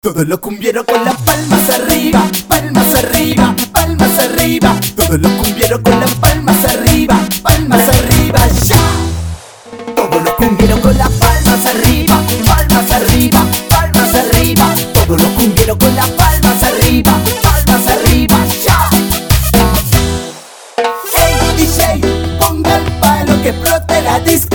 Todos los cumbieros con las palmas arriba, palmas arriba, palmas arriba. Todos los cumbieros con las palmas arriba, palmas arriba, ya. Todos los cumbieros con las palmas arriba, palmas arriba, palmas arriba. Todos los cumbieros con las palmas arriba, palmas arriba, ya. Hey DJ, ponga el palo que explote la disco.